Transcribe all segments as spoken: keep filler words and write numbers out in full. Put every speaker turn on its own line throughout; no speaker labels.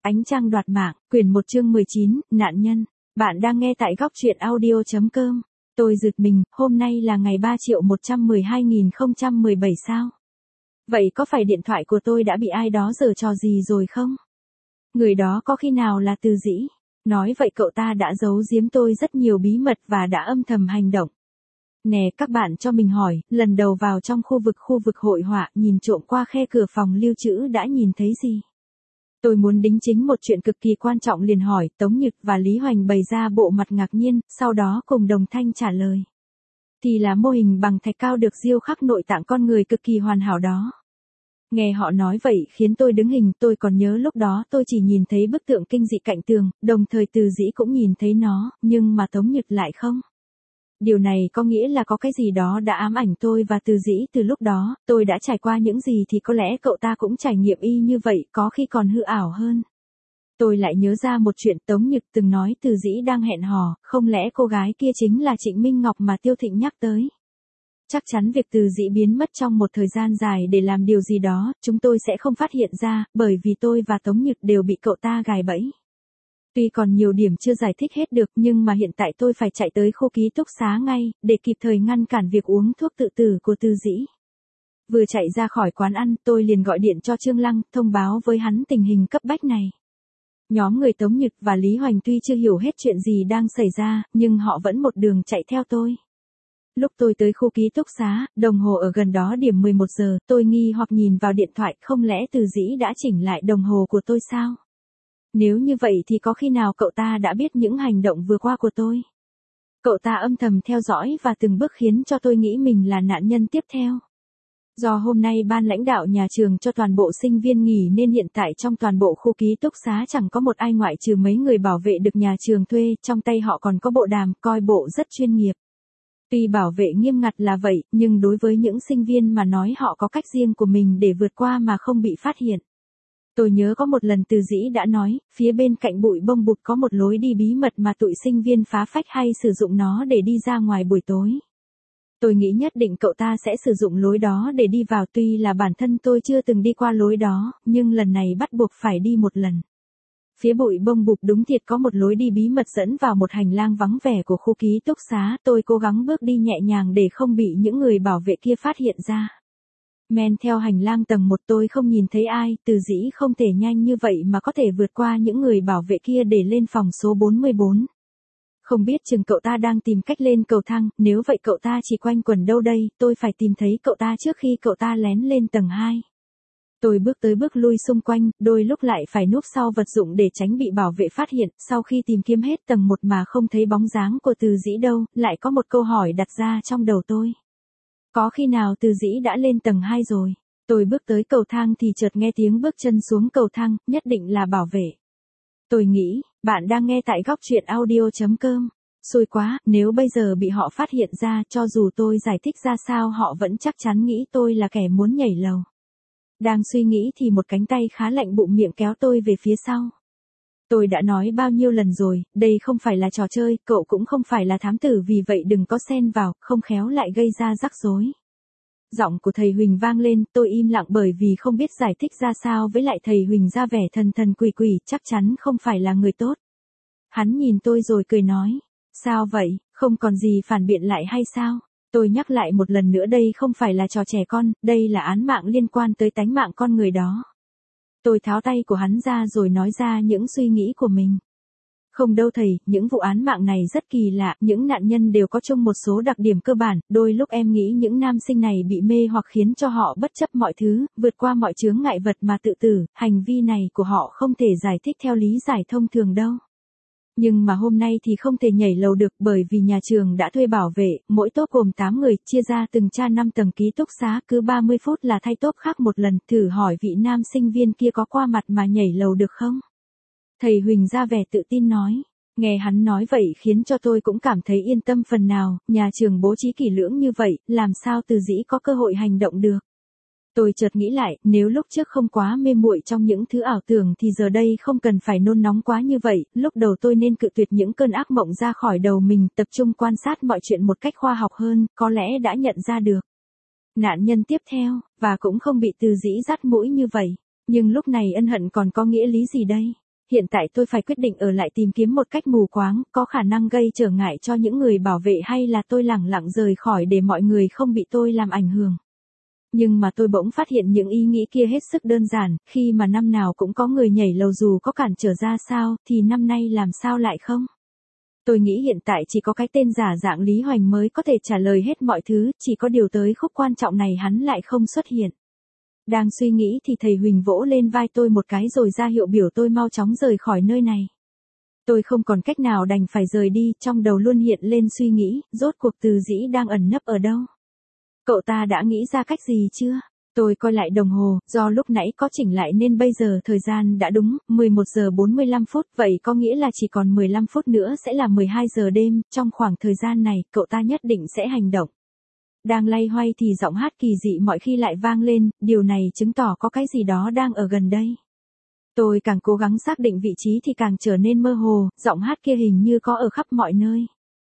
Ánh trăng đoạt mạng, quyển một chương mười chín, nạn nhân. Bạn đang nghe tại góc truyện audio chấm com. Tôi giật mình, hôm nay là ngày ba triệu một trăm mười hai nghìn không trăm mười bảy sao? Vậy có phải điện thoại của tôi đã bị ai đó giở trò gì rồi không? Người đó có khi nào là Từ Dĩ? Nói vậy cậu ta đã giấu giếm tôi rất nhiều bí mật và đã âm thầm hành động. Nè các bạn cho mình hỏi, lần đầu vào trong khu vực khu vực hội họa nhìn trộm qua khe cửa phòng lưu trữ đã nhìn thấy gì? Tôi muốn đính chính một chuyện cực kỳ quan trọng liền hỏi, Tống Nhật và Lý Hoành bày ra bộ mặt ngạc nhiên, sau đó cùng đồng thanh trả lời. Thì là mô hình bằng thạch cao được điêu khắc nội tạng con người cực kỳ hoàn hảo đó. Nghe họ nói vậy khiến tôi đứng hình, tôi còn nhớ lúc đó tôi chỉ nhìn thấy bức tượng kinh dị cạnh tường, đồng thời Từ Dĩ cũng nhìn thấy nó, nhưng mà Tống Nhật lại không. Điều này có nghĩa là có cái gì đó đã ám ảnh tôi và Từ Dĩ từ lúc đó, tôi đã trải qua những gì thì có lẽ cậu ta cũng trải nghiệm y như vậy, có khi còn hư ảo hơn. Tôi lại nhớ ra một chuyện Tống Nhật từng nói Từ Dĩ đang hẹn hò, không lẽ cô gái kia chính là Trịnh Minh Ngọc mà Tiêu Thịnh nhắc tới. Chắc chắn việc Từ Dĩ biến mất trong một thời gian dài để làm điều gì đó, chúng tôi sẽ không phát hiện ra, bởi vì tôi và Tống Nhật đều bị cậu ta gài bẫy. Tuy còn nhiều điểm chưa giải thích hết được nhưng mà hiện tại tôi phải chạy tới khu ký túc xá ngay, để kịp thời ngăn cản việc uống thuốc tự tử của Từ Dĩ. Vừa chạy ra khỏi quán ăn, tôi liền gọi điện cho Trương Lăng, thông báo với hắn tình hình cấp bách này. Nhóm người Tống Nhật và Lý Hoành tuy chưa hiểu hết chuyện gì đang xảy ra, nhưng họ vẫn một đường chạy theo tôi. Lúc tôi tới khu ký túc xá, đồng hồ ở gần đó điểm mười một giờ, tôi nghi hoặc nhìn vào điện thoại, không lẽ Từ Dĩ đã chỉnh lại đồng hồ của tôi sao? Nếu như vậy thì có khi nào cậu ta đã biết những hành động vừa qua của tôi? Cậu ta âm thầm theo dõi và từng bước khiến cho tôi nghĩ mình là nạn nhân tiếp theo. Do hôm nay ban lãnh đạo nhà trường cho toàn bộ sinh viên nghỉ nên hiện tại trong toàn bộ khu ký túc xá chẳng có một ai ngoại trừ mấy người bảo vệ được nhà trường thuê, trong tay họ còn có bộ đàm, coi bộ rất chuyên nghiệp. Tuy bảo vệ nghiêm ngặt là vậy, nhưng đối với những sinh viên mà nói họ có cách riêng của mình để vượt qua mà không bị phát hiện. Tôi nhớ có một lần Từ Dĩ đã nói, phía bên cạnh bụi bông bụt có một lối đi bí mật mà tụi sinh viên phá phách hay sử dụng nó để đi ra ngoài buổi tối. Tôi nghĩ nhất định cậu ta sẽ sử dụng lối đó để đi vào, tuy là bản thân tôi chưa từng đi qua lối đó, nhưng lần này bắt buộc phải đi một lần. Phía bụi bông bụt đúng thiệt có một lối đi bí mật dẫn vào một hành lang vắng vẻ của khu ký túc xá, tôi cố gắng bước đi nhẹ nhàng để không bị những người bảo vệ kia phát hiện ra. Men theo hành lang tầng một tôi không nhìn thấy ai, Từ Dĩ không thể nhanh như vậy mà có thể vượt qua những người bảo vệ kia để lên phòng số bốn mươi bốn. Không biết chừng cậu ta đang tìm cách lên cầu thang, nếu vậy cậu ta chỉ quanh quẩn đâu đây, tôi phải tìm thấy cậu ta trước khi cậu ta lén lên tầng hai. Tôi bước tới bước lui xung quanh, đôi lúc lại phải núp sau vật dụng để tránh bị bảo vệ phát hiện, sau khi tìm kiếm hết tầng một mà không thấy bóng dáng của Từ Dĩ đâu, lại có một câu hỏi đặt ra trong đầu tôi. Có khi nào Từ Dĩ đã lên tầng hai rồi? Tôi bước tới cầu thang thì chợt nghe tiếng bước chân xuống cầu thang, nhất định là bảo vệ. Tôi nghĩ, bạn đang nghe tại góc truyện audio chấm com. Xui quá, nếu bây giờ bị họ phát hiện ra, cho dù tôi giải thích ra sao họ vẫn chắc chắn nghĩ tôi là kẻ muốn nhảy lầu. Đang suy nghĩ thì một cánh tay khá lạnh bụng miệng kéo tôi về phía sau. Tôi đã nói bao nhiêu lần rồi, đây không phải là trò chơi, cậu cũng không phải là thám tử, vì vậy đừng có xen vào, không khéo lại gây ra rắc rối. Giọng của thầy Huỳnh vang lên, tôi im lặng bởi vì không biết giải thích ra sao với lại thầy Huỳnh ra vẻ thần thần quỷ quỷ, chắc chắn không phải là người tốt. Hắn nhìn tôi rồi cười nói, sao vậy, không còn gì phản biện lại hay sao? Tôi nhắc lại một lần nữa đây không phải là trò trẻ con, đây là án mạng liên quan tới tánh mạng con người đó. Tôi tháo tay của hắn ra rồi nói ra những suy nghĩ của mình. Không đâu thầy, những vụ án mạng này rất kỳ lạ, những nạn nhân đều có chung một số đặc điểm cơ bản, đôi lúc em nghĩ những nam sinh này bị mê hoặc khiến cho họ bất chấp mọi thứ, vượt qua mọi chướng ngại vật mà tự tử, hành vi này của họ không thể giải thích theo lý giải thông thường đâu. Nhưng mà hôm nay thì không thể nhảy lầu được bởi vì nhà trường đã thuê bảo vệ, mỗi tốp gồm tám người, chia ra từng cha năm tầng ký túc xá, cứ ba mươi phút là thay tốp khác một lần, thử hỏi vị nam sinh viên kia có qua mặt mà nhảy lầu được không? Thầy Huỳnh ra vẻ tự tin nói, nghe hắn nói vậy khiến cho tôi cũng cảm thấy yên tâm phần nào, nhà trường bố trí kỹ lưỡng như vậy, làm sao Từ Dĩ có cơ hội hành động được? Tôi chợt nghĩ lại, nếu lúc trước không quá mê muội trong những thứ ảo tưởng thì giờ đây không cần phải nôn nóng quá như vậy, lúc đầu tôi nên cự tuyệt những cơn ác mộng ra khỏi đầu mình, tập trung quan sát mọi chuyện một cách khoa học hơn, có lẽ đã nhận ra được nạn nhân tiếp theo, và cũng không bị Từ Dĩ dắt mũi như vậy. Nhưng lúc này ân hận còn có nghĩa lý gì đây? hiện tại tôi phải quyết định ở lại tìm kiếm một cách mù quáng, có khả năng gây trở ngại cho những người bảo vệ hay là tôi lẳng lặng rời khỏi để mọi người không bị tôi làm ảnh hưởng. Nhưng mà tôi bỗng phát hiện những ý nghĩ kia hết sức đơn giản, khi mà năm nào cũng có người nhảy lầu dù có cản trở ra sao, thì năm nay làm sao lại không? Tôi nghĩ hiện tại chỉ có cái tên giả dạng Lý Hoành mới có thể trả lời hết mọi thứ, chỉ có điều tới khúc quan trọng này hắn lại không xuất hiện. Đang suy nghĩ thì thầy Huỳnh vỗ lên vai tôi một cái rồi ra hiệu biểu tôi mau chóng rời khỏi nơi này. Tôi không còn cách nào đành phải rời đi, trong đầu luôn hiện lên suy nghĩ, rốt cuộc Từ Dĩ đang ẩn nấp ở đâu? Cậu ta đã nghĩ ra cách gì chưa? Tôi coi lại đồng hồ, do lúc nãy có chỉnh lại nên bây giờ thời gian đã đúng, mười một giờ bốn mươi lăm phút, vậy có nghĩa là chỉ còn mười lăm phút nữa sẽ là mười hai giờ đêm, trong khoảng thời gian này, cậu ta nhất định sẽ hành động. Đang loay hoay thì giọng hát kỳ dị mọi khi lại vang lên, điều này chứng tỏ có cái gì đó đang ở gần đây. Tôi càng cố gắng xác định vị trí thì càng trở nên mơ hồ, giọng hát kia hình như có ở khắp mọi nơi.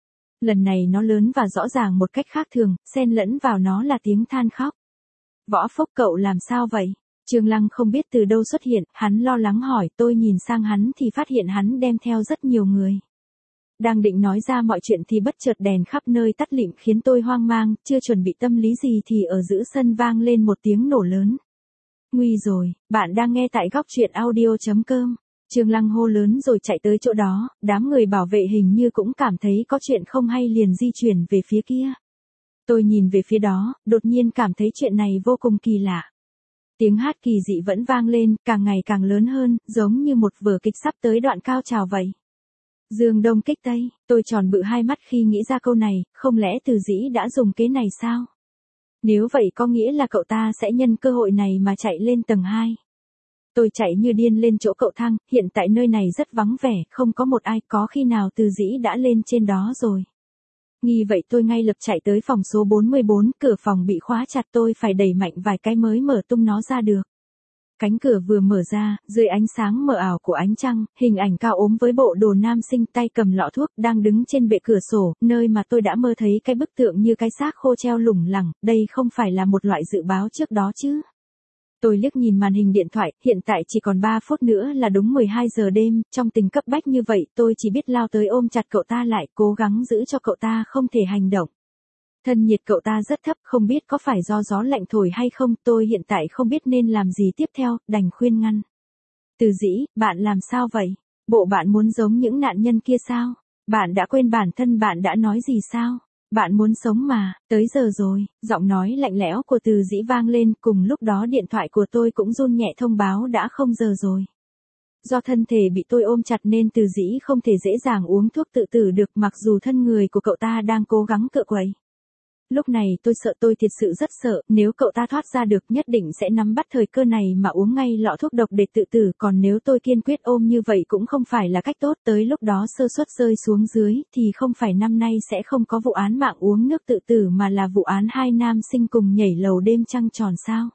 Lần này nó lớn và rõ ràng một cách khác thường, xen lẫn vào nó là tiếng than khóc. Võ Phúc cậu làm sao vậy? Trương Lăng không biết từ đâu xuất hiện, hắn lo lắng hỏi, tôi nhìn sang hắn thì phát hiện hắn đem theo rất nhiều người. Đang định nói ra mọi chuyện thì bất chợt đèn khắp nơi tắt lịm khiến tôi hoang mang, chưa chuẩn bị tâm lý gì thì ở giữa sân vang lên một tiếng nổ lớn. Nguy rồi, bạn đang nghe tại góc truyện audio chấm com. Trương Lăng hô lớn rồi chạy tới chỗ đó, đám người bảo vệ hình như cũng cảm thấy có chuyện không hay liền di chuyển về phía kia. Tôi nhìn về phía đó, đột nhiên cảm thấy chuyện này vô cùng kỳ lạ. Tiếng hát kỳ dị vẫn vang lên, càng ngày càng lớn hơn, giống như một vở kịch sắp tới đoạn cao trào vậy. Dương Đông kích Tây, tôi tròn bự hai mắt khi nghĩ ra câu này, không lẽ Từ Dĩ đã dùng kế này sao? Nếu vậy có nghĩa là cậu ta sẽ nhân cơ hội này mà chạy lên tầng hai. Tôi chạy như điên lên chỗ cậu thang, hiện tại nơi này rất vắng vẻ, không có một ai, có khi nào Từ Dĩ đã lên trên đó rồi. Nghi vậy tôi ngay lập chạy tới phòng số bốn mươi bốn, cửa phòng bị khóa chặt tôi phải đẩy mạnh vài cái mới mở tung nó ra được. Cánh cửa vừa mở ra, dưới ánh sáng mờ ảo của ánh trăng, hình ảnh cao ốm với bộ đồ nam sinh tay cầm lọ thuốc đang đứng trên bệ cửa sổ, nơi mà tôi đã mơ thấy cái bức tượng như cái xác khô treo lủng lẳng, đây không phải là một loại dự báo trước đó chứ. Tôi liếc nhìn màn hình điện thoại, hiện tại chỉ còn ba phút nữa là đúng mười hai giờ đêm, trong tình cấp bách như vậy tôi chỉ biết lao tới ôm chặt cậu ta lại, cố gắng giữ cho cậu ta không thể hành động. Thân nhiệt cậu ta rất thấp, không biết có phải do gió lạnh thổi hay không, tôi hiện tại không biết nên làm gì tiếp theo, đành khuyên ngăn. Từ Dĩ, bạn làm sao vậy? Bộ bạn muốn giống những nạn nhân kia sao? Bạn đã quên bản thân bạn đã nói gì sao? Bạn muốn sống mà, tới giờ rồi, giọng nói lạnh lẽo của Từ Dĩ vang lên, cùng lúc đó điện thoại của tôi cũng run nhẹ thông báo đã không giờ rồi. Do thân thể bị tôi ôm chặt nên Từ Dĩ không thể dễ dàng uống thuốc tự tử được mặc dù thân người của cậu ta đang cố gắng cựa quậy. Lúc này tôi sợ tôi thiệt sự rất sợ, nếu cậu ta thoát ra được nhất định sẽ nắm bắt thời cơ này mà uống ngay lọ thuốc độc để tự tử, còn nếu tôi kiên quyết ôm như vậy cũng không phải là cách tốt, tới lúc đó sơ suất rơi xuống dưới thì không phải năm nay sẽ không có vụ án mạng uống nước tự tử mà là vụ án hai nam sinh cùng nhảy lầu đêm trăng tròn sao.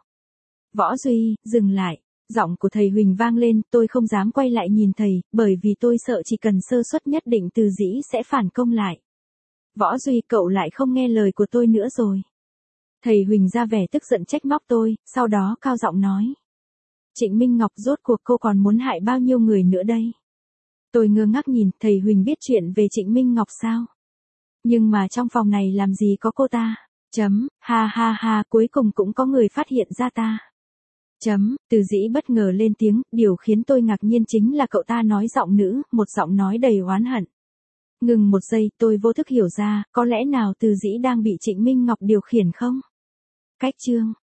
Võ Duy, dừng lại. Giọng của thầy Huỳnh vang lên, tôi không dám quay lại nhìn thầy, bởi vì tôi sợ chỉ cần sơ suất nhất định Từ Dĩ sẽ phản công lại. Võ Duy, cậu lại không nghe lời của tôi nữa rồi. Thầy Huỳnh ra vẻ tức giận trách móc tôi, sau đó cao giọng nói. Trịnh Minh Ngọc, rốt cuộc cô còn muốn hại bao nhiêu người nữa đây? Tôi ngơ ngác nhìn, thầy Huỳnh biết chuyện về Trịnh Minh Ngọc sao? Nhưng mà trong phòng này làm gì có cô ta? Chấm, ha ha ha, cuối cùng cũng có người phát hiện ra ta. Chấm, Từ Dĩ bất ngờ lên tiếng, điều khiến tôi ngạc nhiên chính là cậu ta nói giọng nữ, một giọng nói đầy oán hận. Ngừng một giây, tôi vô thức hiểu ra, có lẽ nào Từ Dĩ đang bị Trịnh Minh Ngọc điều khiển không? Cách chương